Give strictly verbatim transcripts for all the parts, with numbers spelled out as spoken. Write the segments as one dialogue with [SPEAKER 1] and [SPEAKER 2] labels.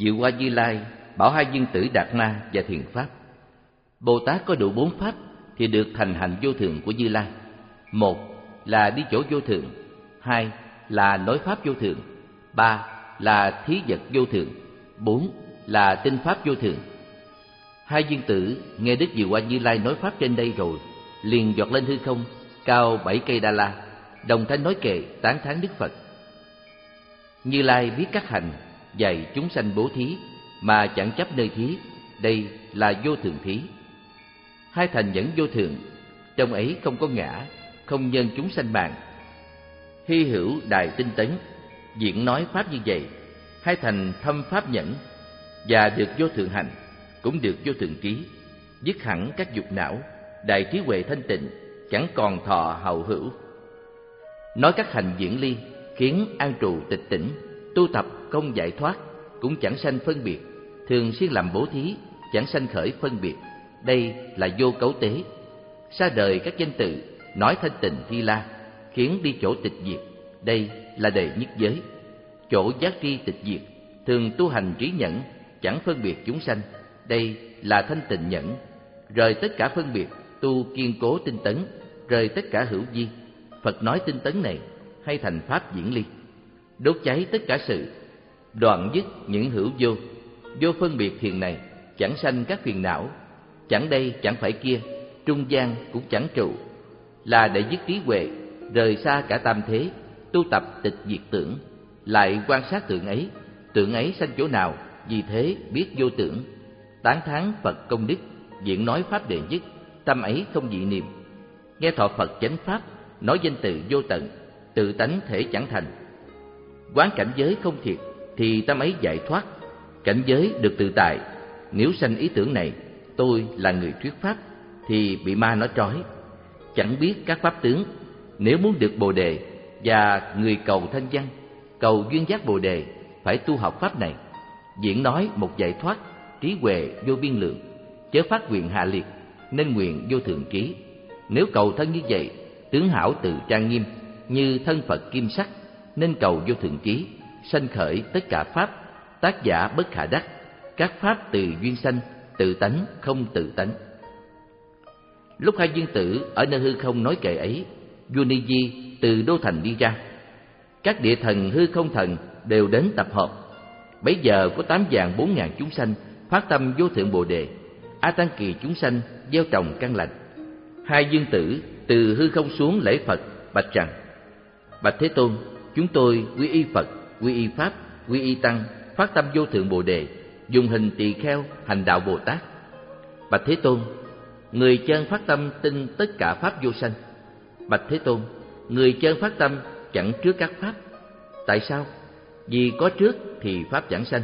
[SPEAKER 1] Diệu Hoa Như Lai bảo hai viên tử Đạt Ma và Thiện Pháp: Bồ Tát có đủ bốn pháp thì được thành hạnh vô thượng của Như Lai. Một là đi chỗ vô thượng, hai là nói pháp vô thượng, ba là thí vật vô thượng, bốn là tinh pháp vô thượng. Hai viên tử nghe Đức Diệu Hoa Như Lai nói pháp trên đây rồi, liền giọt lên hư không cao bảy cây Đa La, đồng thanh nói kệ tán thán Đức Phật. Như Lai biết các hành dạy chúng sanh bố thí mà chẳng chấp nơi thí, đây là vô thượng thí. Hai thành vẫn vô thượng, trong ấy không có ngã, không nhân chúng sanh mạng. Hy hữu đài tinh tấn, diễn nói pháp như vậy, hai thành thâm pháp nhẫn, và được vô thượng hành, cũng được vô thượng trí, dứt hẳn các dục não, đại trí huệ thanh tịnh, chẳng còn thọ hậu hữu. Nói các hành diễn ly, khiến an trụ tịch tỉnh, tu tập công giải thoát, cũng chẳng sanh phân biệt, thường xuyên làm bố thí, chẳng sanh khởi phân biệt, đây là vô cấu tế. Xa đời các danh tự, nói thanh tịnh thi la, khiến đi chỗ tịch diệt, đây là đề nhất giới. Chỗ giác tri tịch diệt, thường tu hành trí nhẫn, chẳng phân biệt chúng sanh, đây là thanh tịnh nhẫn. Rời tất cả phân biệt, tu kiên cố tinh tấn, rời tất cả hữu vi. Phật nói tinh tấn này hay thành pháp diễn ly, đốt cháy tất cả sự, đoạn dứt những hữu vô. Vô phân biệt thiền này, chẳng sanh các phiền não, chẳng đây chẳng phải kia, trung gian cũng chẳng trụ, là để dứt trí huệ, rời xa cả tam thế, tu tập tịch diệt tưởng, lại quan sát tượng ấy, tượng ấy sanh chỗ nào, vì thế biết vô tưởng. Tán thán Phật công đức, diễn nói pháp đệ nhất, tâm ấy không dị niệm. Nghe thọ Phật chánh pháp, nói danh từ vô tận, tự tánh thể chẳng thành. Quán cảnh giới không thiệt, thì tâm ấy giải thoát, cảnh giới được tự tại. Nếu sanh ý tưởng này, tôi là người thuyết pháp, thì bị ma nó trói, chẳng biết các pháp tướng. Nếu muốn được Bồ Đề và người cầu thanh văn, cầu duyên giác Bồ Đề, phải tu học pháp này, diễn nói một giải thoát, trí huệ vô biên lượng, chớ phát nguyện hạ liệt, nên nguyện vô thượng trí. Nếu cầu thân như vậy, tướng hảo tự trang nghiêm, như thân Phật kim sắc, nên cầu vô thượng trí, sanh khởi tất cả pháp, tác giả bất khả đắc, các pháp từ duyên sanh, tự tánh không tự tánh. Lúc hai viên tử ở nơi hư không nói kệ ấy, vua Ni Di từ đô thành đi ra, các địa thần hư không thần đều đến tập hợp. Bấy giờ có tám vạn bốn ngàn chúng sanh phát tâm vô thượng Bồ Đề, A Tăng Kỳ chúng sanh gieo trồng căn lành. Hai viên tử từ hư không xuống lễ Phật, bạch rằng: Bạch Thế Tôn, chúng tôi quy y Phật, quy y Pháp, quy y Tăng, phát tâm vô thượng Bồ Đề, dùng hình tỳ kheo hành đạo Bồ Tát. Bạch Thế Tôn, người chân phát tâm tin tất cả pháp vô sanh. Bạch Thế Tôn, người chân phát tâm chẳng trước các pháp. Tại sao? Vì có trước thì pháp chẳng sanh.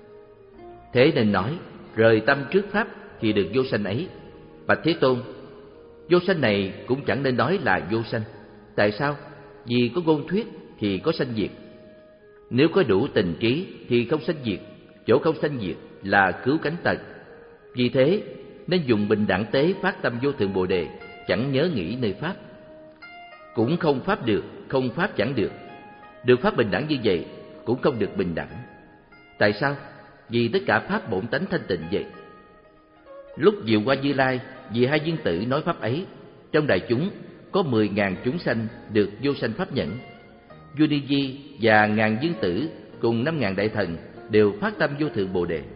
[SPEAKER 1] Thế nên nói rời tâm trước pháp thì được vô sanh ấy. Bạch Thế Tôn, vô sanh này cũng chẳng nên nói là vô sanh. Tại sao? Vì có ngôn thuyết thì có sanh diệt. Nếu có đủ tình trí thì không sanh diệt, chỗ không sanh diệt là cứu cánh tật. Vì thế nên dùng bình đẳng tế phát tâm vô thượng Bồ Đề, chẳng nhớ nghĩ nơi pháp. Cũng không pháp được, không pháp chẳng được. Được pháp bình đẳng như vậy cũng không được bình đẳng. Tại sao? Vì tất cả pháp bổn tánh thanh tịnh vậy. Lúc Diệu Hoa Như Lai vì hai viên tử nói pháp ấy, trong đại chúng có mười ngàn chúng sanh được vô sanh pháp nhẫn. Vua Ni Di và ngàn viên tử cùng năm ngàn đại thần đều phát tâm vô thượng Bồ Đề.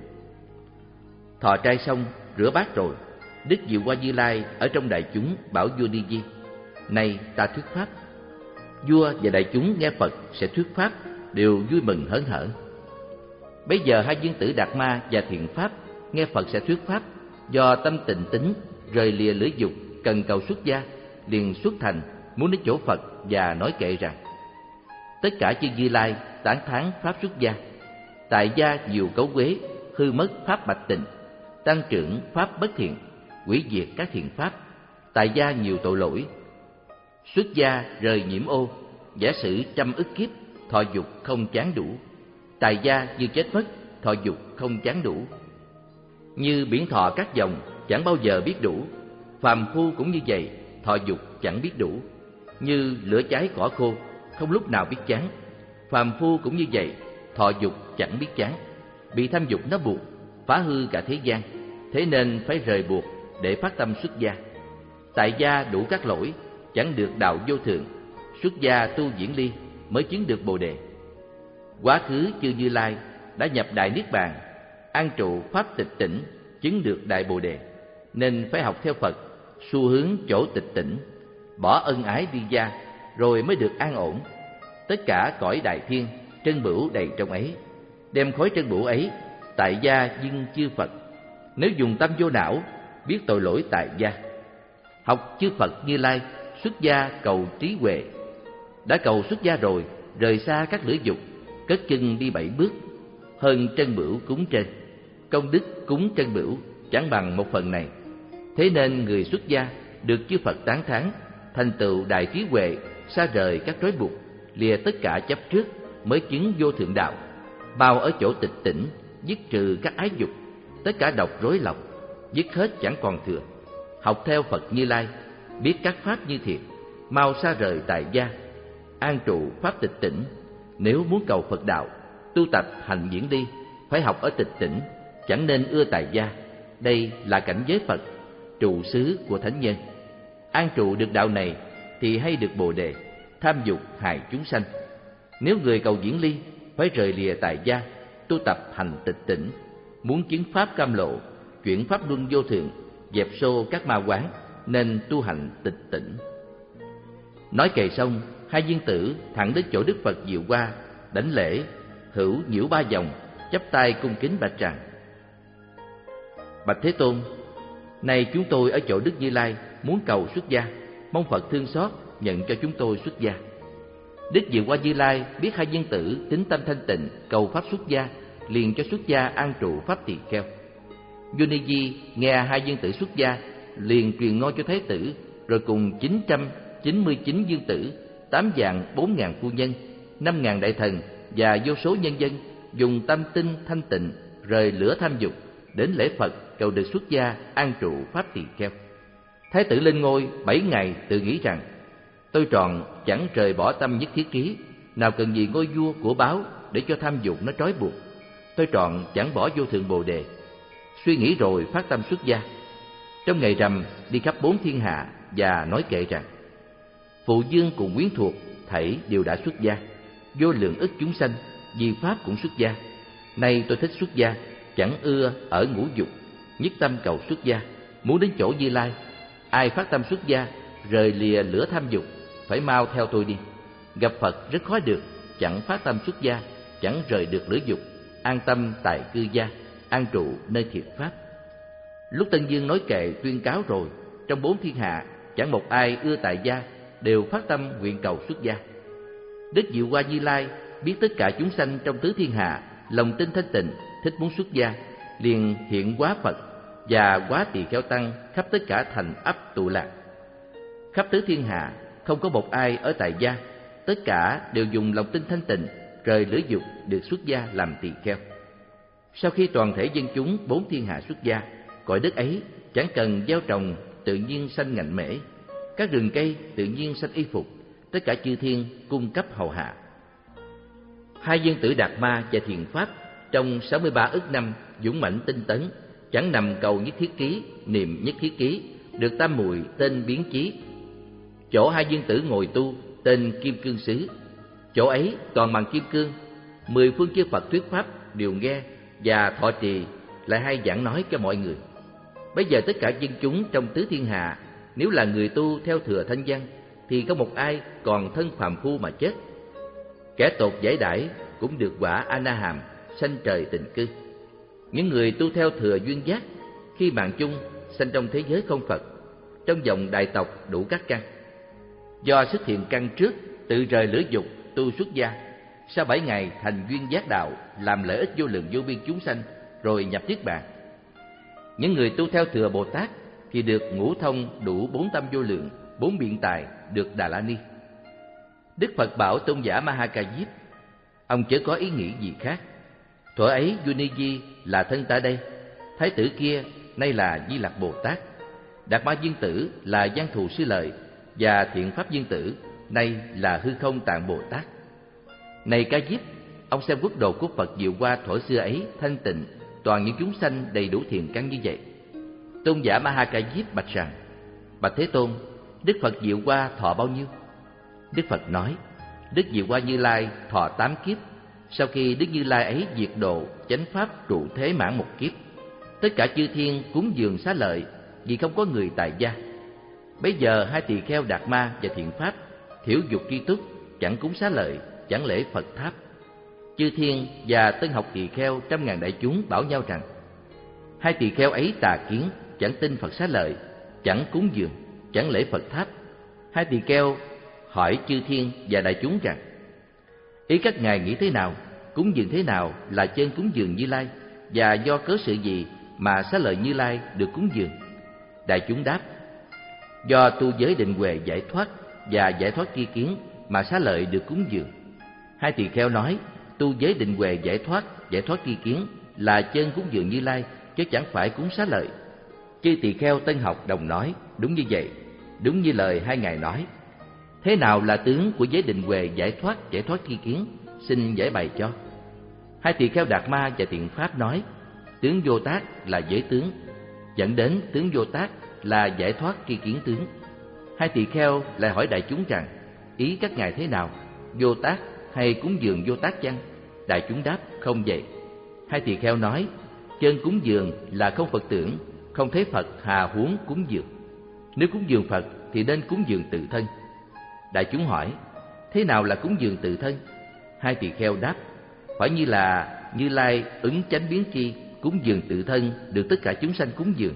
[SPEAKER 1] Thọ trai xong, rửa bát rồi, Đức Diệu Hoa Như Lai ở trong đại chúng bảo vua Ni Di: Này ta thuyết pháp. Vua và đại chúng nghe Phật sẽ thuyết pháp đều vui mừng hớn hở. Bấy giờ hai viên tử Đạt Ma và Thiện Pháp nghe Phật sẽ thuyết pháp, do tâm tịnh tín rời lìa lưỡi dục, cần cầu xuất gia, liền xuất thành muốn đến chỗ Phật và nói kệ rằng: Tất cả chư Như Lai tán thán pháp xuất gia, tại gia diệu cấu quế, hư mất pháp bạch tịnh, tăng trưởng pháp bất thiện, hủy diệt các thiện pháp, tại gia nhiều tội lỗi. Xuất gia rời nhiễm ô, giả sử trăm ức kiếp, thọ dục không chán đủ. Tại gia như chết mất, thọ dục không chán đủ. Như biển thọ các dòng, chẳng bao giờ biết đủ. Phàm phu cũng như vậy, thọ dục chẳng biết đủ. Như lửa cháy cỏ khô, không lúc nào biết chán. Phàm phu cũng như vậy, thọ dục chẳng biết chán. bị tham dục nó buộc, phá hư cả thế gian, thế nên phải rời buộc để phát tâm xuất gia. Tại gia đủ các lỗi, chẳng được đạo vô thượng, xuất gia tu diễn ly mới chứng được Bồ đề. Quá khứ chư Như Lai đã nhập đại niết bàn, an trụ pháp tịch tỉnh, chứng được đại Bồ đề, nên phải học theo Phật, xu hướng chỗ tịch tỉnh, bỏ ân ái đi gia, rồi mới được an ổn. Tất cả cõi đại thiên, trân bửu đầy trong ấy, đem khối trân bửu ấy tại gia dâng chư Phật. Nếu dùng tâm vô não, biết tội lỗi tại gia, học chư Phật Như Lai, xuất gia cầu trí huệ. Đã cầu xuất gia rồi, rời xa các lưỡi dục, cất chân đi bảy bước, hơn trân bửu cúng trên. Công đức cúng trân bửu chẳng bằng một phần này. Thế nên người xuất gia được chư Phật tán thán, thành tựu đại trí huệ, xa rời các trói buộc, lìa tất cả chấp trước, mới chứng vô thượng đạo. Bao ở chỗ tịch tỉnh, dứt trừ các ái dục, tất cả độc rối lọc, dứt hết chẳng còn thừa. Học theo Phật Như Lai, biết các pháp như thiệt, mau xa rời tại gia, an trụ pháp tịch tỉnh. Nếu muốn cầu Phật đạo, tu tập hành diễn ly, phải học ở tịch tỉnh, chẳng nên ưa tại gia. Đây là cảnh giới Phật, trụ xứ của thánh nhân. An trụ được đạo này thì hay được Bồ đề, tham dục hại chúng sanh. Nếu người cầu diễn ly, phải rời lìa tại gia, tu tập hành tịch tỉnh. Muốn chứng pháp cam lộ, chuyển pháp luân vô thượng, dẹp xô các ma quán, nên tu hành tịch tỉnh. Nói kệ xong, hai viên tử thẳng đến chỗ Đức Phật Diệu Hoa, đảnh lễ, hữu nhiễu ba vòng, chắp tay cung kính bạch rằng: Bạch Thế Tôn, nay chúng tôi ở chỗ Đức Như Lai muốn cầu xuất gia, mong Phật thương xót nhận cho chúng tôi xuất gia. Đức Diệu Hoa Như Lai biết hai viên tử tín tâm thanh tịnh, cầu pháp xuất gia, liền cho xuất gia an trụ pháp tỳ kheo. Vua Ni Di nghe hai viên tử xuất gia, liền truyền ngôi cho Thái tử, rồi cùng chín trăm chín mươi chín viên tử, tám vạn bốn ngàn phu nhân, năm ngàn đại thần và vô số nhân dân dùng tâm tinh thanh tịnh, rời lửa tham dục, đến lễ Phật cầu được xuất gia an trụ pháp tỳ kheo. Thái tử lên ngôi bảy ngày, tự nghĩ rằng: tôi tròn chẳng rời bỏ tâm nhất thiết ký, nào cần gì ngôi vua của báo để cho tham dục nó trói buộc. Tôi tròn chẳng bỏ vô thượng Bồ đề. Suy nghĩ rồi phát tâm xuất gia. Trong ngày rằm đi khắp bốn thiên hạ và nói kệ rằng: phụ dương cùng quyến thuộc thảy đều đã xuất gia, vô lượng ức chúng sanh vì pháp cũng xuất gia. Nay tôi thích xuất gia, chẳng ưa ở ngũ dục, nhất tâm cầu xuất gia, muốn đến chỗ Như Lai. Ai phát tâm xuất gia, rời lìa lửa tham dục, phải mau theo tôi đi. Gặp Phật rất khó được, chẳng phát tâm xuất gia, chẳng rời được lửa dục, an tâm tại cư gia, an trụ nơi thiệt pháp. Lúc Tân Dương nói kệ tuyên cáo rồi, trong bốn thiên hạ chẳng một ai ưa tại gia, đều phát tâm nguyện cầu xuất gia. Đức Diệu Hoa Như Lai biết tất cả chúng sanh trong tứ thiên hạ lòng tin thanh tịnh, thích muốn xuất gia, liền hiện hóa Phật và hóa tỳ kheo tăng khắp tất cả thành ấp tụ lạc. Khắp tứ thiên hạ không có một ai ở tại gia, tất cả đều dùng lòng tin thanh tịnh, rời lửa dục, được xuất gia làm tỳ kheo. Sau khi toàn thể dân chúng bốn thiên hạ xuất gia, cõi đất ấy chẳng cần gieo trồng, tự nhiên sanh ngạnh mễ, các rừng cây tự nhiên sanh y phục, tất cả chư thiên cung cấp hầu hạ. Hai viên tử Đạt Ma và Thiền Pháp trong sáu mươi ba ức năm dũng mãnh tinh tấn, chẳng nằm cầu nhất thiết ký, niệm nhất thiết ký, được tam muội tên biến chí. Chỗ hai viên tử ngồi tu tên Kim Cương Xứ. Chỗ ấy toàn bằng kim cương, mười phương chư Phật thuyết pháp đều nghe và thọ trì, lại hay giảng nói cho mọi người. Bây giờ tất cả dân chúng trong tứ thiên hạ, nếu là người tu theo thừa thanh văn, thì không một ai còn thân phàm phu mà chết. Kẻ tột giải đãi cũng được quả A Na Hàm, sanh trời tịnh cư. Những người tu theo thừa duyên giác, khi mạng chung sanh trong thế giới không Phật, trong dòng đại tộc đủ các căn. Do xuất hiện căn trước, tự rời lửa dục, tu xuất gia, sau bảy ngày thành duyên giác đạo, làm lợi ích vô lượng vô biên chúng sanh, rồi nhập niết bàn. Những người tu theo thừa Bồ Tát thì được ngũ thông đủ bốn tâm vô lượng, bốn biện tài, được Đà La Ni. Đức Phật bảo tôn giả Ma Ha Ca Diếp: ông chớ có ý nghĩ gì khác. Thuở ấy vua Ni Di là thân ta đây, thái tử kia nay là Di Lặc Bồ Tát, Đạt Ma Viên Tử là Văn Thù Sư Lợi, và Thiện Pháp Viên Tử nay là Hư Không Tạng Bồ Tát. Này Ca Diếp, ông xem quốc đồ của Phật Diệu Hoa thuở xưa ấy thanh tịnh, toàn những chúng sanh đầy đủ thiện căn như vậy. Tôn giả Ma Ha Ca Diếp bạch rằng: Bạch Thế Tôn, Đức Phật Diệu Hoa thọ bao nhiêu? Đức Phật nói: Đức Diệu Hoa Như Lai thọ tám kiếp. Sau khi Đức Như Lai ấy diệt độ, chánh pháp trụ thế mãn một kiếp, tất cả chư thiên cúng dường xá lợi, vì không có người tại gia. Bây giờ hai tỳ kheo Đạt Ma và Thiện Pháp thiểu dục tri túc, chẳng cúng xá lợi, chẳng lễ Phật tháp. Chư thiên và tân học tỳ kheo trăm ngàn đại chúng bảo nhau rằng: Hai tỳ kheo ấy tà kiến, chẳng tin Phật xá lợi, chẳng cúng dường, chẳng lễ Phật tháp. Hai tỳ kheo hỏi chư thiên và đại chúng rằng: Ý các ngài nghĩ thế nào? Cúng dường thế nào là chân cúng dường Như Lai, và do cớ sự gì mà xá lợi Như Lai được cúng dường? Đại chúng đáp: Do tu giới định huệ giải thoát và giải thoát tri kiến mà xá lợi được cúng dường. Hai tỳ kheo nói: Tu giới định huệ giải thoát, giải thoát tri kiến là chân cúng dường Như Lai, chứ chẳng phải cúng xá lợi. Chư tỳ kheo tân học đồng nói: Đúng như vậy, đúng như lời hai ngài nói. Thế nào là tướng của giới định huệ giải thoát, giải thoát tri kiến? Xin giải bày cho. Hai tỳ kheo Đạt Ma và Thiện Pháp nói: Tướng vô tác là giới tướng, dẫn đến tướng vô tác là giải thoát tri kiến tướng. Hai tỳ kheo lại hỏi đại chúng rằng: Ý các ngài thế nào? Vô tác hay cúng dường vô tác chăng? Đại chúng đáp: Không vậy. Hai tỳ kheo nói: Chân cúng dường là không Phật tưởng, không thấy Phật hà huống cúng dường. Nếu cúng dường Phật thì nên cúng dường tự thân. Đại chúng hỏi: Thế nào là cúng dường tự thân? Hai tỳ kheo đáp: Phải như là Như Lai ứng chánh biến chi, cúng dường tự thân được tất cả chúng sanh cúng dường.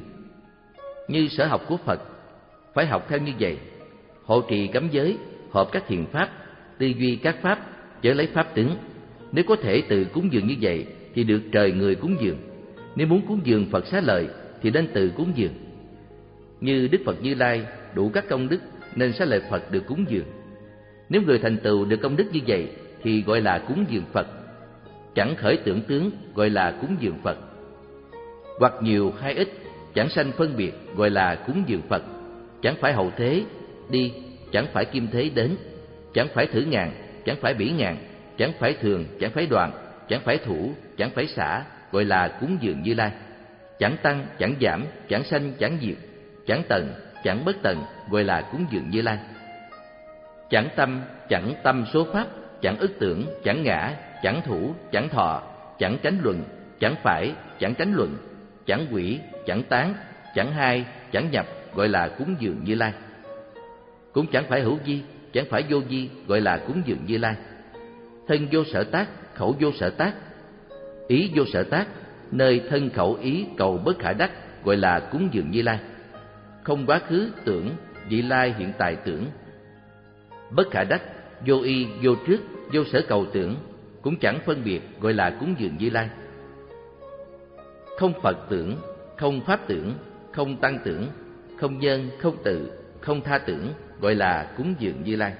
[SPEAKER 1] Như sở học của Phật, phải học theo như vậy: hộ trì cấm giới, hợp các thiện pháp, tư duy các pháp, chớ lấy pháp tướng. Nếu có thể tự cúng dường như vậy thì được trời người cúng dường. Nếu muốn cúng dường Phật xá lợi thì nên tự cúng dường. Như Đức Phật Như Lai đủ các công đức nên xá lợi Phật được cúng dường. Nếu người thành tựu được công đức như vậy thì gọi là cúng dường Phật. Chẳng khởi tưởng tướng gọi là cúng dường Phật. Hoặc nhiều hay ít, chẳng sanh phân biệt gọi là cúng dường Phật. Chẳng phải hậu thế đi, chẳng phải kim thế đến, chẳng phải thử ngàn, chẳng phải bỉ ngàn, chẳng phải thường, chẳng phải đoạn, chẳng phải thủ, chẳng phải xả, gọi là cúng dường Như Lai. Chẳng tăng, chẳng giảm, chẳng sanh, chẳng diệt, chẳng tận, chẳng bất tận, gọi là cúng dường Như Lai. Chẳng tâm, chẳng tâm số pháp, chẳng ức tưởng, chẳng ngã, chẳng thủ, chẳng thọ, chẳng tránh luận, chẳng phải, chẳng tránh luận, chẳng quỷ, chẳng tán, chẳng hai, chẳng nhập, gọi là cúng dường Như Lai. Cũng chẳng phải hữu vi, chẳng phải vô vi, gọi là cúng dường Như Lai. Thân vô sở tác, khẩu vô sở tác, ý vô sở tác, nơi thân khẩu ý cầu bất khả đắc, gọi là cúng dường Như Lai. Không quá khứ tưởng, vị lai hiện tại tưởng, bất khả đắc, vô y, vô trước, vô sở cầu tưởng, cũng chẳng phân biệt, gọi là cúng dường Như Lai. Không Phật tưởng, không Pháp tưởng, không Tăng tưởng, không nhân, không tự, không tha tưởng, gọi là cúng dường Như Lai.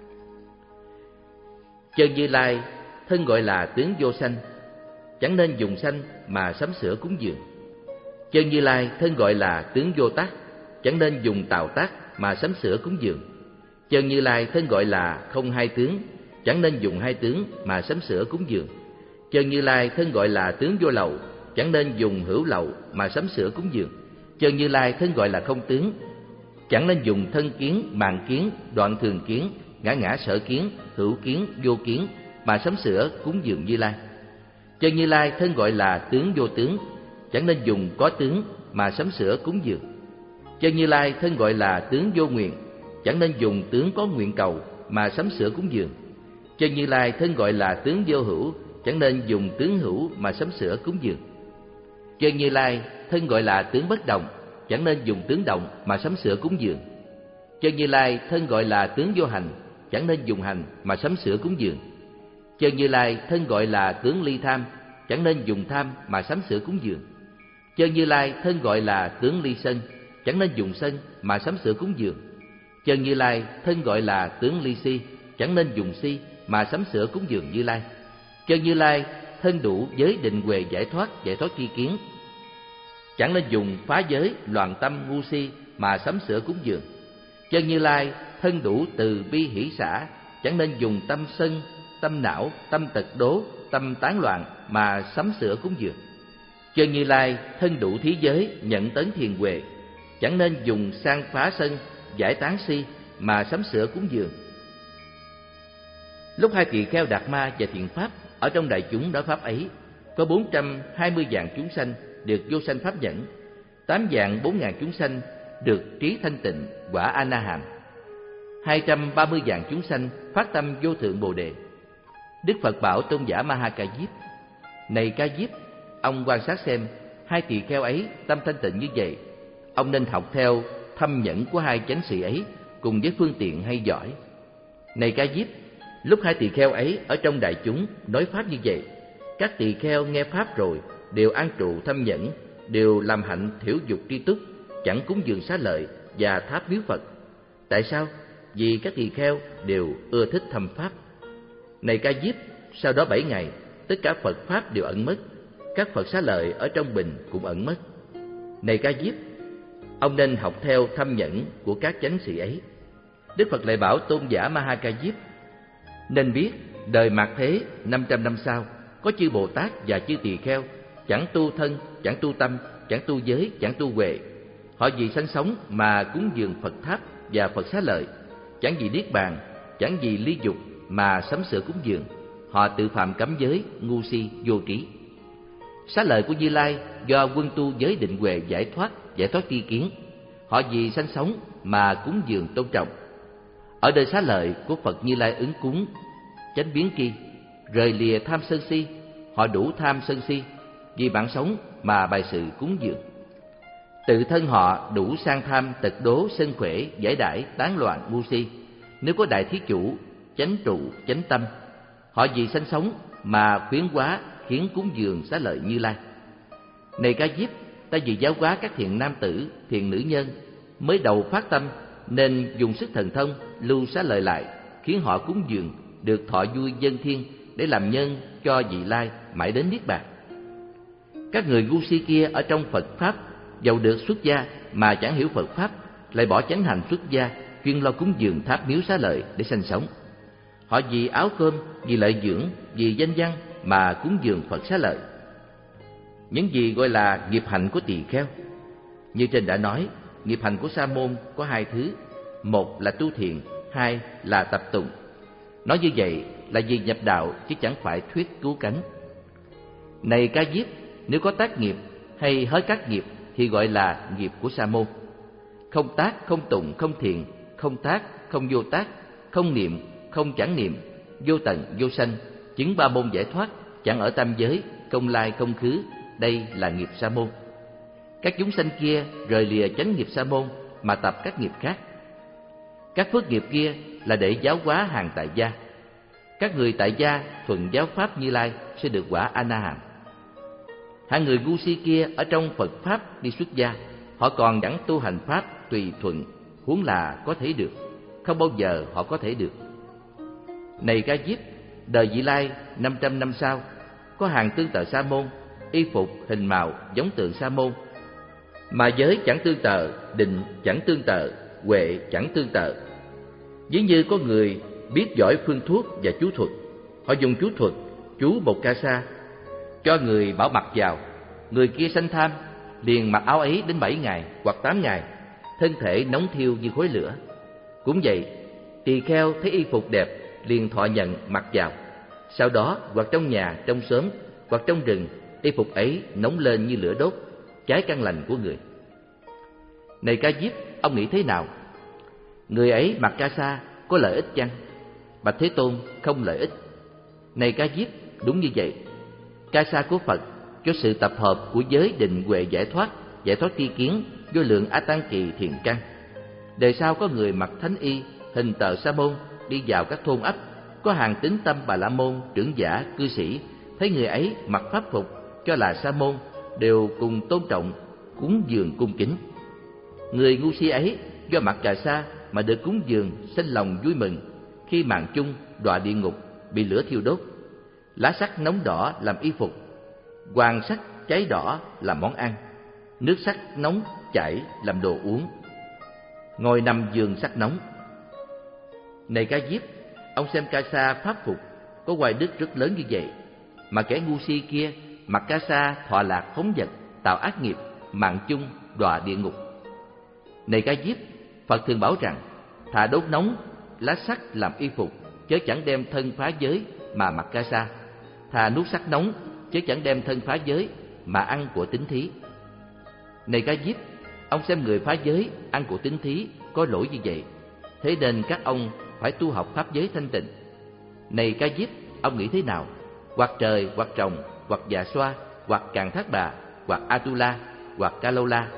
[SPEAKER 1] Chân Như Lai thân gọi là tướng vô sanh, chẳng nên dùng sanh mà sắm sửa cúng dường. Chân Như Lai thân gọi là tướng vô tác, chẳng nên dùng tạo tác mà sắm sửa cúng dường. Chân Như Lai thân gọi là không hai tướng, chẳng nên dùng hai tướng mà sắm sửa cúng dường. Chân Như Lai thân gọi là tướng vô lậu, chẳng nên dùng hữu lậu mà sắm sửa cúng dường. Chân Như Lai thân gọi là không tướng, chẳng nên dùng thân kiến, màng kiến, đoạn thường kiến, ngã ngã sở kiến, hữu kiến, vô kiến mà sắm sửa cúng dường Như Lai. Chân Như Lai thân gọi là tướng vô tướng, chẳng nên dùng có tướng mà sắm sửa cúng dường. Chân Như Lai thân gọi là tướng vô nguyện, chẳng nên dùng tướng có nguyện cầu mà sắm sửa cúng dường. Chân Như Lai thân gọi là tướng vô hữu, chẳng nên dùng tướng hữu mà sắm sửa cúng dường. Chân Như Lai thân gọi là tướng bất động, chẳng nên dùng tướng động mà sắm sửa cúng dường. Chân Như Lai thân gọi là tướng vô hành, chẳng nên dùng hành mà sắm sửa cúng dường. Chân Như Lai thân gọi là tướng ly tham, chẳng nên dùng tham mà sắm sửa cúng dường. Chân Như Lai thân gọi là tướng ly sân, chẳng nên dùng sân mà sắm sửa cúng dường. Chân Như Lai thân gọi là tướng ly si, chẳng nên dùng si mà sắm sửa cúng dường Như Lai. Chân Như Lai thân đủ giới định huệ giải thoát, giải thoát tri kiến, chẳng nên dùng phá giới, loạn tâm, ngu si mà sắm sửa cúng dường. Chân Như Lai thân đủ từ bi hỷ xả, chẳng nên dùng tâm sân, tâm não, tâm tật đố tâm tán loạn mà sắm sửa cúng dường. Chân Như Lai thân đủ thí giới, nhận tấn thiền huệ, chẳng nên dùng sang phá sân, giải tán si mà sắm sửa cúng dường. Lúc hai tỳ kheo Đạt Ma và Thiện Pháp ở trong đại chúng nói pháp ấy, có bốn trăm hai mươi vạn chúng sanh được vô sanh pháp nhẫn, tám vạn bốn ngàn chúng sanh được trí thanh tịnh quả A Na Hàm, hai trăm ba mươi vạn chúng sanh phát tâm vô thượng Bồ đề. Đức Phật bảo tôn giả Ma Ha Ca Diếp: Này Ca Diếp, ông quan sát xem, hai tỳ kheo ấy tâm thanh tịnh như vậy, ông nên học theo thâm nhẫn của hai chánh sĩ ấy cùng với phương tiện hay giỏi. Này Ca Diếp, lúc hai tỳ kheo ấy ở trong đại chúng nói pháp như vậy, các tỳ kheo nghe pháp rồi đều an trụ thâm nhẫn, đều làm hạnh thiểu dục tri túc, chẳng cúng dường xá lợi và tháp miếu Phật. Tại sao? Vì các tỳ kheo đều ưa thích thâm pháp. Này Ca Diếp, sau đó bảy ngày, tất cả Phật pháp đều ẩn mất, các Phật xá lợi ở trong bình cũng ẩn mất. Này Ca Diếp, ông nên học theo thâm nhẫn của các chánh sĩ ấy. Đức Phật lại bảo tôn giả Ma Ha Ca Diếp: Nên biết đời mạt thế năm trăm năm sau, có chư Bồ Tát và chư tỳ kheo chẳng tu thân, chẳng tu tâm, chẳng tu giới, chẳng tu huệ. Họ vì sanh sống mà cúng dường Phật tháp và Phật xá lợi, chẳng vì niết bàn, chẳng vì ly dục mà sắm sửa cúng dường. Họ tự phạm cấm giới, ngu si, vô trí. Xá lợi của Như Lai do quân tu giới định huệ giải thoát, giải thoát tri kiến. Họ vì sanh sống mà cúng dường tôn trọng. Ở đời xá lợi của Phật Như Lai ứng cúng chánh biến kia, rời lìa tham sân si, họ đủ tham sân si, vì bản sống mà bày sự cúng dường. Tự thân họ đủ sang tham, tật đố, sân khỏe, giải đãi, tán loạn, ngu si. Nếu có đại thí chủ, chánh trụ, chánh tâm, họ vì sanh sống mà khuyến hóa, khiến cúng dường xá lợi Như Lai. Này Ca Diếp, ta vì giáo hóa các thiện nam tử, thiện nữ nhân, mới đầu phát tâm nên dùng sức thần thông lưu xá lợi lại, khiến họ cúng dường được thọ vui dân thiên, để làm nhân cho vị lai mãi đến niết bàn. Các người ngu si kia ở trong Phật pháp giàu được xuất gia mà chẳng hiểu Phật pháp, lại bỏ chánh hành xuất gia, chuyên lo cúng dường tháp miếu xá lợi để sanh sống. Họ vì áo cơm, vì lợi dưỡng, vì danh văn mà cúng dường Phật xá lợi. Những gì gọi là nghiệp hạnh của tỳ kheo, như trên đã nói, nghiệp hạnh của sa môn có hai thứ: một là tu thiền, hai là tập tụng. Nói như vậy là vì nhập đạo chứ chẳng phải thuyết cứu cánh. Này Ca Diếp, nếu có tác nghiệp hay hết các nghiệp thì gọi là nghiệp của sa môn. Không tác, không tụng, không thiền, không tác, không vô tác, không niệm, không chẳng niệm, vô tận, vô sanh, chứng ba môn giải thoát, chẳng ở tam giới, không lai, không khứ, đây là nghiệp sa môn. Các chúng sanh kia rời lìa chánh nghiệp sa môn mà tập các nghiệp khác. Các phước nghiệp kia là để giáo hóa hàng tại gia. Các người tại gia thuận giáo pháp Như Lai sẽ được quả A Na Hàm. Hai người ngu si kia ở trong Phật pháp đi xuất gia, họ còn chẳng tu hành pháp tùy thuận, huống là có thể được, không bao giờ họ có thể được. Này Ca Diếp, đời vị lai năm trăm năm sau, có hàng tương tự sa môn, y phục hình màu giống tượng sa môn, mà giới chẳng tương tự, định chẳng tương tự, huệ chẳng tương tự. Ví như có người biết giỏi phương thuốc và chú thuật, họ dùng chú thuật chú một ca sa cho người bảo mặc vào, người kia sanh tham, liền mặc áo ấy đến bảy ngày hoặc tám ngày, thân thể nóng thiêu như khối lửa. Cũng vậy, tỳ kheo thấy y phục đẹp liền thọ nhận mặc vào, sau đó hoặc trong nhà, trong xóm hoặc trong rừng, y phục ấy nóng lên như lửa đốt, cháy căn lành của người. Này Ca Diếp, ông nghĩ thế nào? Người ấy mặc ca sa có lợi ích chăng? Bạch Thế Tôn, không lợi ích. Này Ca Diếp, đúng như vậy. Ca sa của Phật cho sự tập hợp của giới định huệ giải thoát, giải thoát tri kiến, vô lượng A Tăng kỳ thiền căn. Đời sau có người mặc thánh y, hình tờ sa môn đi vào các thôn ấp, có hàng tín tâm Bà La Môn, trưởng giả, cư sĩ, thấy người ấy mặc pháp phục cho là sa môn, đều cùng tôn trọng, cúng dường cung kính. Người ngu si ấy do mặc cà sa mà được cúng dường, sinh lòng vui mừng. Khi mạng chung đọa địa ngục, bị lửa thiêu đốt, lá sắt nóng đỏ làm y phục, hoàng sắt cháy đỏ làm món ăn, nước sắt nóng chảy làm đồ uống, ngồi nằm giường sắt nóng. Này Ca Diếp, ông xem ca sa pháp phục có oai đức rất lớn như vậy, mà kẻ ngu si kia mặc ca sa thọ lạc phóng vật, tạo ác nghiệp, mạng chung đọa địa ngục. Này Ca Diếp, Phật thường bảo rằng thà đốt nóng lá sắt làm y phục, chớ chẳng đem thân phá giới mà mặc ca sa; thà nuốt sắt nóng, chớ chẳng đem thân phá giới mà ăn của tín thí. Này Ca Diếp, ông xem người phá giới ăn của tín thí có lỗi như vậy, thế nên các ông phải tu học pháp giới thanh tịnh. Này Ca Diếp, ông nghĩ thế nào? Hoặc trời, hoặc rồng, hoặc dạ xoa, hoặc càn thác bà, hoặc Atula, hoặc Kalola,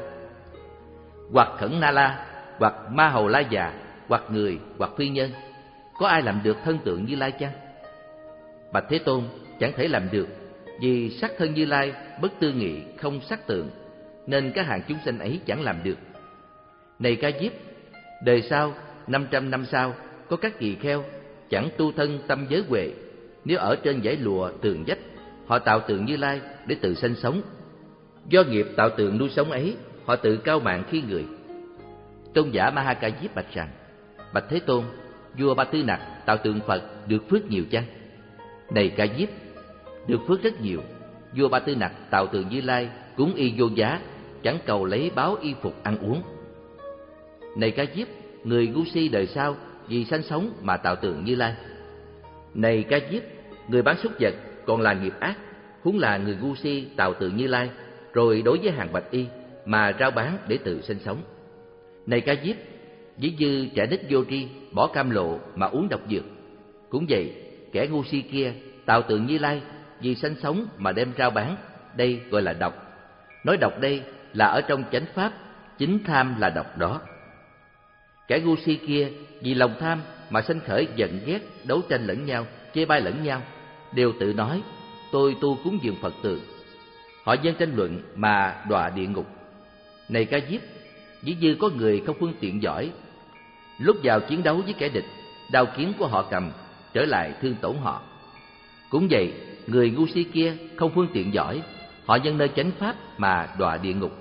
[SPEAKER 1] hoặc Khẩn Na La, hoặc Ma Hầu La Già, hoặc người, hoặc phi nhân, có ai làm được thân tượng Như Lai chăng? Bạch Thế Tôn, chẳng thể làm được, vì sắc thân Như Lai bất tư nghị, không sắc tượng, nên các hạng chúng sanh ấy chẳng làm được. Này Ca Diếp, đời sau, năm trăm năm sau, có các tỳ kheo chẳng tu thân tâm giới huệ, nếu ở trên dãy lụa tường vách, họ tạo tượng Như Lai để tự sanh sống. Do nghiệp tạo tượng nuôi sống ấy, họ tự cao mạng khi người. Tôn giả Ma Ha Ca Diếp bạch rằng: Bạch Thế Tôn, vua Ba Tư Nặc tạo tượng Phật được phước nhiều chăng? Này Ca Diếp, được phước rất nhiều. Vua Ba Tư Nặc tạo tượng Như Lai cúng y vô giá, chẳng cầu lấy báo y phục ăn uống. Này Ca Diếp, người ngu si đời sau vì sanh sống mà tạo tượng Như Lai. Này Ca Diếp, người bán súc vật còn là nghiệp ác, huống là người ngu si tạo tượng Như Lai, rồi đối với hàng bạch y mà rao bán để tự sinh sống. Này Ca Diếp, ví như trẻ nít vô tri bỏ cam lộ mà uống độc dược. Cũng vậy, kẻ ngu si kia tạo tượng Như Lai vì sanh sống mà đem rao bán, đây gọi là độc. Nói độc đây là ở trong chánh pháp, chính tham là độc đó. Kẻ ngu si kia vì lòng tham mà sanh khởi giận ghét, đấu tranh lẫn nhau, chê bai lẫn nhau, đều tự nói tôi tu cúng dường Phật tượng. Họ dân tranh luận mà đọa địa ngục. Này Ca Diếp, ví như có người không phương tiện giỏi, lúc vào chiến đấu với kẻ địch, đao kiếm của họ cầm trở lại thương tổn họ. Cũng vậy, người ngu si kia không phương tiện giỏi, họ nhân nơi chánh pháp mà đọa địa ngục.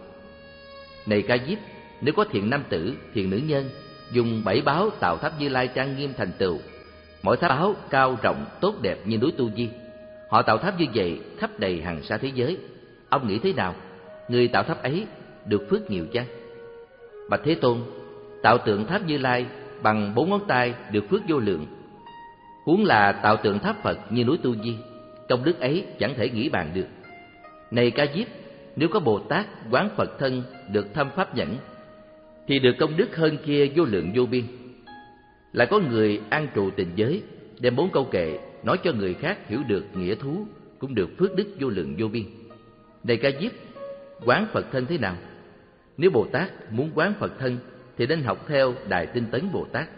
[SPEAKER 1] Này Ca Diếp, nếu có thiện nam tử, thiện nữ nhân dùng bảy báo tạo tháp Như Lai trang nghiêm thành tựu, mỗi tháp báo cao rộng tốt đẹp như núi Tu Di, họ tạo tháp như vậy khắp đầy hằng sa thế giới, ông nghĩ thế nào? Người tạo tháp ấy được phước nhiều chăng? Bạch Thế Tôn, tạo tượng tháp Như Lai bằng bốn ngón tay được phước vô lượng, huống là tạo tượng tháp Phật như núi Tu Di, công đức ấy chẳng thể nghĩ bàn được. Này Ca Diếp, nếu có Bồ Tát quán Phật thân được thâm pháp nhẫn, thì được công đức hơn kia vô lượng vô biên. Lại có người an trụ tình giới, đem bốn câu kệ nói cho người khác hiểu được nghĩa thú, cũng được phước đức vô lượng vô biên. Này Ca Diếp, quán Phật thân thế nào? Nếu Bồ Tát muốn quán Phật thân thì nên học theo Đại Tinh Tấn Bồ Tát.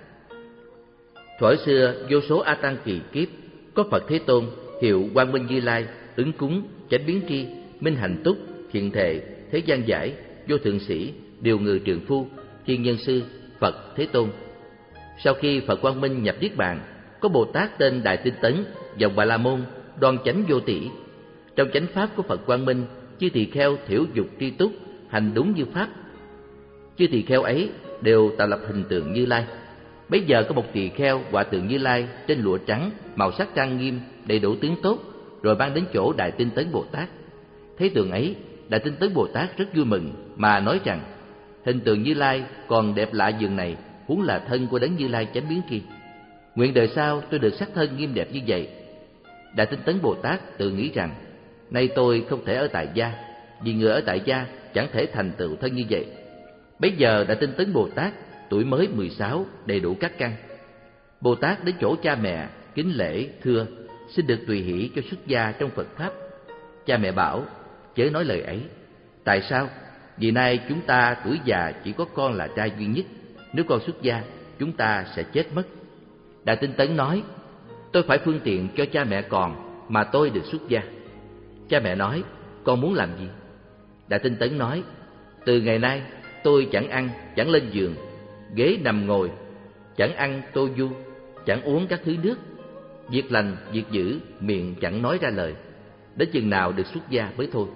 [SPEAKER 1] Thuở xưa vô số A Tăng kỳ kiếp, có Phật Thế Tôn hiệu Quang Minh Như Lai, ứng cúng, chánh biến tri, minh hạnh túc, thiện thệ, thế gian giải, vô thượng sĩ, điều ngự trượng phu, thiên nhân sư, Phật Thế Tôn. Sau khi Phật Quang Minh nhập niết bàn, có Bồ Tát tên Đại Tinh Tấn, dòng Bà La Môn, đoan chánh vô tỷ. Trong chánh pháp của Phật Quang Minh, chư tỳ kheo thiểu dục tri túc, hành đúng như pháp. Chư tỳ kheo ấy đều tạo lập hình tượng Như Lai. Bấy giờ có một tỳ kheo họa tượng Như Lai trên lụa trắng, màu sắc trang nghiêm, đầy đủ tướng tốt, rồi mang đến chỗ Đại Tinh Tấn Bồ Tát. Thấy tượng ấy, Đại Tinh Tấn Bồ Tát rất vui mừng mà nói rằng: hình tượng Như Lai còn đẹp lạ dường này, huống là thân của đấng Như Lai chánh biến kia. Nguyện đời sau tôi được sắc thân nghiêm đẹp như vậy. Đại Tinh Tấn Bồ Tát tự nghĩ rằng: nay tôi không thể ở tại gia, vì người ở tại gia chẳng thể thành tựu thân như vậy. Bấy giờ Đại Tinh Tấn Bồ Tát tuổi mới mười sáu, đầy đủ các căn. Bồ Tát đến chỗ cha mẹ kính lễ thưa: xin được tùy hỷ cho xuất gia trong Phật pháp. Cha mẹ bảo: chớ nói lời ấy. Tại sao? Vì nay chúng ta tuổi già chỉ có con là trai duy nhất, nếu con xuất gia chúng ta sẽ chết mất. Đại Tinh Tấn nói: tôi phải phương tiện cho cha mẹ còn mà tôi được xuất gia. Cha mẹ nói: con muốn làm gì? Đại Tinh Tấn nói: từ ngày nay tôi chẳng ăn, chẳng lên giường, ghế nằm ngồi, chẳng ăn tô du, chẳng uống các thứ nước, việc lành việc dữ miệng chẳng nói ra lời, đến chừng nào được xuất gia mới thôi.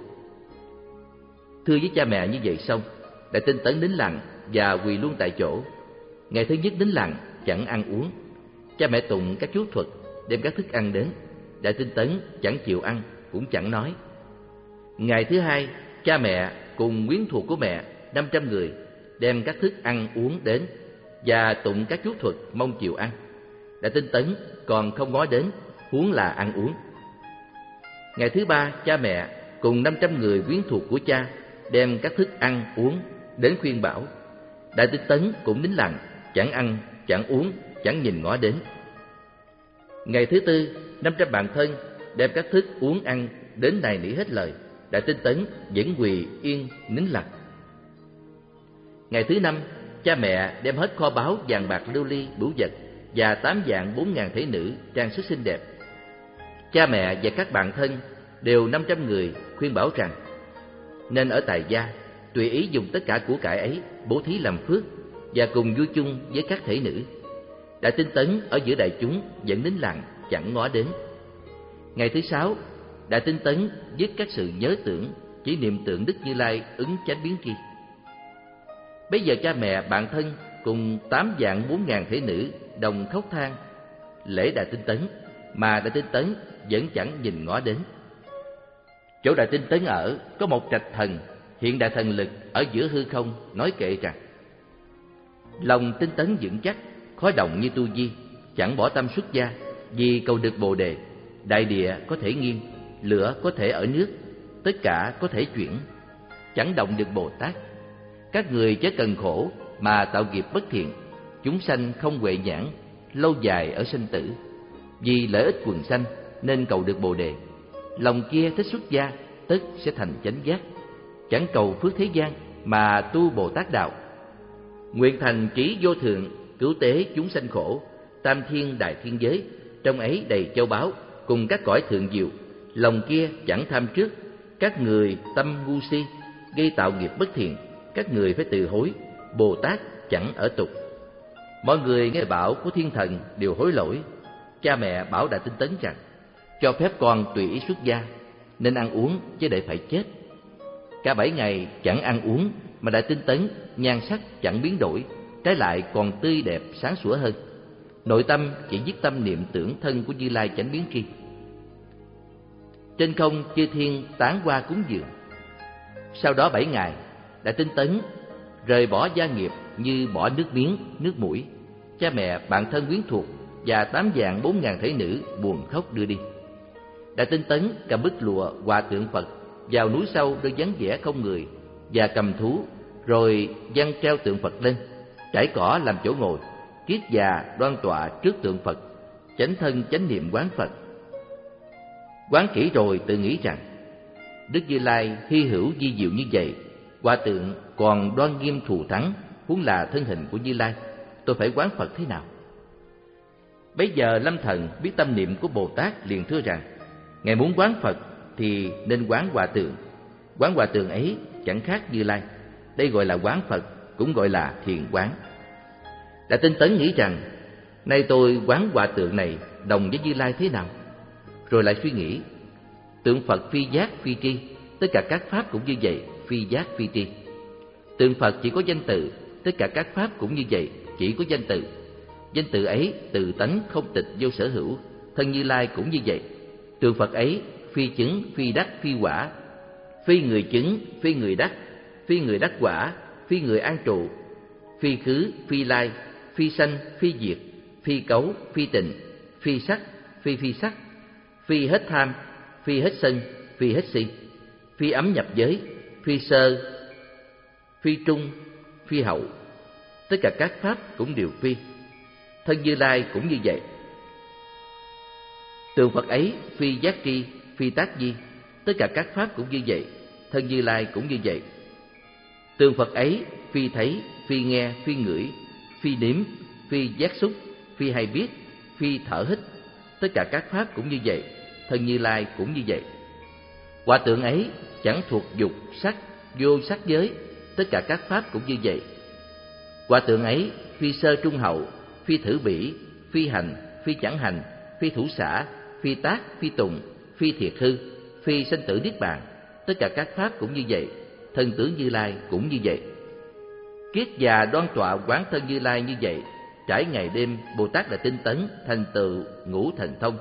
[SPEAKER 1] Thưa với cha mẹ như vậy xong, Đại Tinh Tấn nín lặng và quỳ luôn tại chỗ. Ngày thứ nhất nín lặng chẳng ăn uống. Cha mẹ tụng các chú thuật, đem các thức ăn đến. Đại Tinh Tấn chẳng chịu ăn, cũng chẳng nói. Ngày thứ hai, cha mẹ cùng quyến thuộc của mẹ năm trăm người đem các thức ăn uống đến và tụng các chú thuật mong chịu ăn. Đại Tinh Tấn còn không ngó đến, huống là ăn uống. Ngày thứ ba, cha mẹ cùng năm trăm người quyến thuộc của cha đem các thức ăn uống đến khuyên bảo. Đại Tinh Tấn cũng nín lặng, chẳng ăn, chẳng uống, chẳng nhìn ngó đến. Ngày thứ tư, năm trăm bạn thân đem các thức uống ăn đến nài nỉ hết lời. Đại Tinh Tấn vẫn quỳ yên nín lặng. Ngày thứ năm, cha mẹ đem hết kho báu vàng bạc lưu ly bửu vật và tám vạn bốn ngàn thể nữ trang sức xinh đẹp. Cha mẹ và các bạn thân đều năm trăm người khuyên bảo rằng nên ở tại gia, tùy ý dùng tất cả của cải ấy bố thí làm phước và cùng vui chung với các thể nữ. Đại Tinh Tấn ở giữa đại chúng vẫn nín lặng, chẳng ngó đến. Ngày thứ sáu, Đại Tinh Tấn dứt các sự nhớ tưởng, chỉ niệm tượng Đức Như Lai ứng chánh biến tri. Bây giờ cha mẹ bạn thân cùng tám vạn bốn ngàn thể nữ đồng khóc than lễ Đại Tinh Tấn, mà Đại Tinh Tấn vẫn chẳng nhìn ngó đến. Chỗ Đại Tinh Tấn ở có một trạch thần hiện đại thần lực ở giữa hư không, nói kệ rằng: lòng Tinh Tấn vững chắc, khó động như tu di, chẳng bỏ tâm xuất gia, vì cầu được Bồ đề. Đại địa có thể nghiêng, lửa có thể ở nước, tất cả có thể chuyển, chẳng động được Bồ Tát. Các người chớ cần khổ mà tạo nghiệp bất thiện, chúng sanh không huệ nhãn, lâu dài ở sinh tử. Vì lợi ích quần sanh nên cầu được Bồ đề. Lòng kia thích xuất gia, tất sẽ thành chánh giác, chẳng cầu phước thế gian mà tu Bồ Tát đạo. Nguyện thành trí vô thượng, cứu tế chúng sanh khổ. Tam thiên đại thiên giới, trong ấy đầy châu báu, cùng các cõi thượng diệu. Lòng kia chẳng tham trước, các người tâm ngu si, gây tạo nghiệp bất thiện, các người phải từ hối. Bồ Tát chẳng ở tục. Mọi người nghe bảo của thiên thần đều hối lỗi. Cha mẹ bảo Đại Tinh Tấn rằng: cho phép con tùy ý xuất gia, nên ăn uống chứ để phải chết. Cả bảy ngày chẳng ăn uống, mà Đại Tinh Tấn nhan sắc chẳng biến đổi, trái lại còn tươi đẹp sáng sủa hơn. Nội tâm chỉ dứt tâm niệm tưởng thân của Như Lai chánh biến tri. Trên không chư thiên tán hoa cúng dường. Sau đó bảy ngày, Đại Tinh Tấn rời bỏ gia nghiệp như bỏ nước miếng, nước mũi. Cha mẹ, bạn thân quyến thuộc và tám vạn bốn ngàn thể nữ buồn khóc đưa đi. Đại Tinh Tấn cầm bức lụa hòa tượng Phật vào núi sâu nơi vắng vẻ không người, và cầm thú, rồi dâng treo tượng Phật lên, trải cỏ làm chỗ ngồi, kiết già đoan tọa trước tượng Phật, chánh thân chánh niệm quán Phật. Quán kỹ rồi tự nghĩ rằng: Đức Như Lai hy hữu di diệu như vậy, hòa tượng còn đoan nghiêm thù thắng, huống là thân hình của Như Lai, tôi phải quán Phật thế nào? Bấy giờ Lâm Thần biết tâm niệm của Bồ Tát, liền thưa rằng: ngài muốn quán Phật thì nên quán hòa tượng. Quán hòa tượng ấy chẳng khác Như Lai, đây gọi là quán Phật, cũng gọi là thiền quán. Đại Tinh Tấn nghĩ rằng: nay tôi quán hòa tượng này đồng với Như Lai thế nào? Rồi lại suy nghĩ: tượng Phật phi giác phi tri, tất cả các pháp cũng như vậy, phi giác phi tri. Tượng Phật chỉ có danh tự, tất cả các pháp cũng như vậy, chỉ có danh tự. Danh tự ấy từ tánh không tịch vô sở hữu, thân Như Lai cũng như vậy. Tượng Phật ấy phi chứng, phi đắc, phi quả, phi người chứng, phi người đắc, phi người đắc quả, phi người an trụ, phi khứ, phi lai, phi sanh, phi diệt, phi cấu, phi tịnh, phi sắc, phi phi sắc, phi hết tham, phi hết sân, phi hết si, phi ấm nhập giới, phi sơ, phi trung, phi hậu. Tất cả các pháp cũng đều phi. Thân Như Lai cũng như vậy. Tượng Phật ấy phi giác tri, phi tác di, tất cả các pháp cũng như vậy, thân Như Lai cũng như vậy. Tượng Phật ấy phi thấy, phi nghe, phi ngửi, phi nếm, phi giác xúc, phi hay biết, phi thở hít, tất cả các pháp cũng như vậy, thân Như Lai cũng như vậy. Hòa tượng ấy chẳng thuộc dục, sắc, vô sắc giới, tất cả các pháp cũng như vậy. Hòa tượng ấy phi sơ trung hậu, phi thử bỉ, phi hành, phi chẳng hành, phi thủ xả, phi tác, phi tùng, phi thiệt hư, phi sanh tử niết bàn, tất cả các pháp cũng như vậy, thân tướng Như Lai cũng như vậy. Kiết già đoan tọa quán thân Như Lai như vậy, trải ngày đêm Bồ Tát Đại Tinh Tấn thành tựu ngũ thần thông,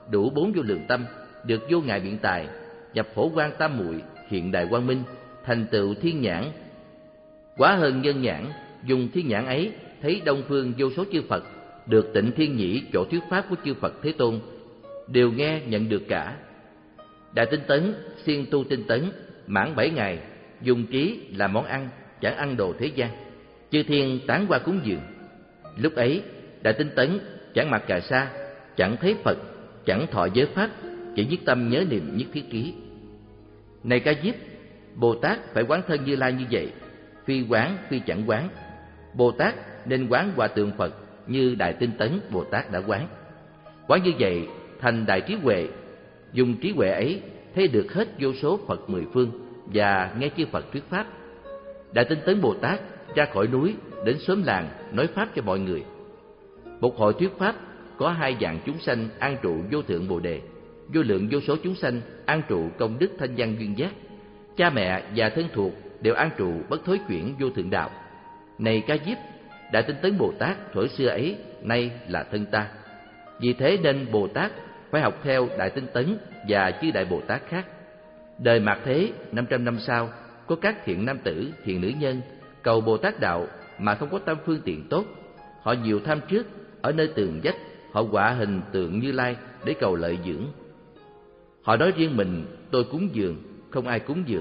[SPEAKER 1] đủ bốn vô lượng tâm, được vô ngại biện tài, nhập phổ quang tam muội, hiện đại quang minh, thành tựu thiên nhãn, quá hơn nhân nhãn. Dùng thiên nhãn ấy thấy đông phương vô số chư Phật, được tịnh thiên nhĩ chỗ thuyết pháp của chư Phật Thế Tôn, đều nghe nhận được cả. Đại Tinh Tấn siêng tu tinh tấn, mãn bảy ngày, dùng trí làm món ăn, chẳng ăn đồ thế gian. Chư thiên tán qua cúng dường. Lúc ấy Đại Tinh Tấn chẳng mặc cà sa, chẳng thấy Phật, chẳng thọ giới pháp, chỉ nhất tâm nhớ niệm nhất thiết ký. Này Ca Diếp, Bồ Tát phải quán thân Như Lai như vậy, phi quán phi chẳng quán. Bồ Tát nên quán Hòa Tượng Phật như Đại Tinh Tấn Bồ Tát đã quán. Quán như vậy thành đại trí huệ, dùng trí huệ ấy thấy được hết vô số Phật mười phương và nghe chư Phật thuyết pháp. Đại Tinh Tấn Bồ Tát ra khỏi núi đến xóm làng nói pháp cho mọi người. Một hội thuyết pháp có hai dạng chúng sanh an trụ vô thượng Bồ đề, vô lượng vô số chúng sanh an trụ công đức thanh văn duyên giác. Cha mẹ và thân thuộc đều an trụ bất thối chuyển vô thượng đạo. Này Ca Diếp, Đại Tinh Tấn Bồ Tát thuở xưa ấy nay là thân ta. Vì thế nên Bồ Tát phải học theo Đại Tinh Tấn và chư đại Bồ Tát khác. Đời mạt thế năm trăm năm sau, có các thiện nam tử, thiện nữ nhân cầu Bồ Tát đạo mà không có tâm phương tiện tốt. Họ nhiều tham trước, ở nơi tường vách họ họa hình tượng Như Lai để cầu lợi dưỡng. Họ nói riêng mình tôi cúng dường, không ai cúng dường.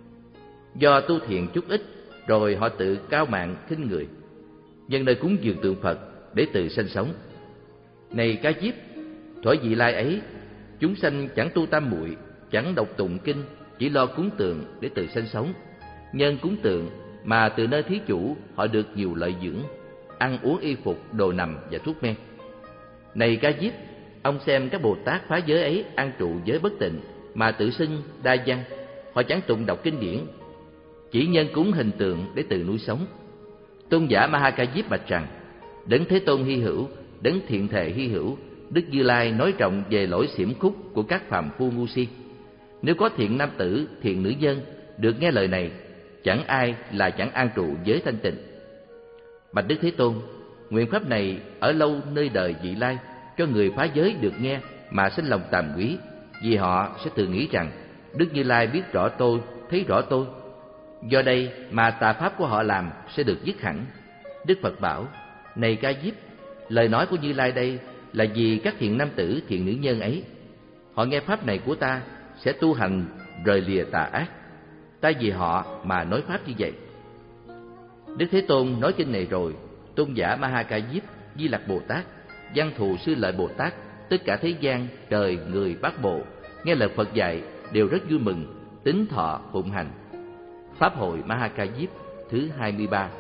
[SPEAKER 1] Do tu thiện chút ít, rồi họ tự cao mạng khinh người, nhân nơi cúng dường tượng Phật để tự sanh sống. Này Ca Diếp, thuở vị lai ấy, chúng sanh chẳng tu tam muội, chẳng đọc tụng kinh, chỉ lo cúng tượng để tự sanh sống. Nhân cúng tượng mà từ nơi thí chủ họ được nhiều lợi dưỡng, ăn uống y phục, đồ nằm và thuốc men. Này Ca Diếp, ông xem các Bồ Tát phá giới ấy an trụ giới bất tịnh mà tự xưng đa văn, họ chẳng tụng đọc kinh điển, chỉ nhân cúng hình tượng để tự nuôi sống. Tôn giả Ma Ha Ca Diếp bạch rằng: Đấng Thế Tôn hy hữu, đấng thiện thệ hy hữu, Đức Như Lai nói trọng về lỗi xiểm khúc của các phàm phu ngu si. Nếu có thiện nam tử, thiện nữ nhân được nghe lời này, chẳng ai là chẳng an trụ giới thanh tịnh. Bạch Đức Thế Tôn, nguyện pháp này ở lâu nơi đời vị lai, cho người phá giới được nghe mà sinh lòng tàm quý, vì họ sẽ tự nghĩ rằng Đức Như Lai biết rõ tôi, thấy rõ tôi. Do đây mà tà pháp của họ làm sẽ được dứt hẳn. Đức Phật bảo: Này Ca Diếp, lời nói của Như Lai đây là vì các thiện nam tử, thiện nữ nhân ấy. Họ nghe pháp này của ta sẽ tu hành rời lìa tà ác. Ta vì họ mà nói pháp như vậy. Đức Thế Tôn nói kinh này rồi, tôn giả Ma Ha Ca Diếp, Di Lặc Bồ Tát, Văn Thù Sư Lợi Bồ Tát, tất cả thế gian, trời, người, bát bộ nghe lời Phật dạy đều rất vui mừng, tín thọ phụng hành. Pháp hội Ma Ha Ca Diếp thứ hai mươi ba.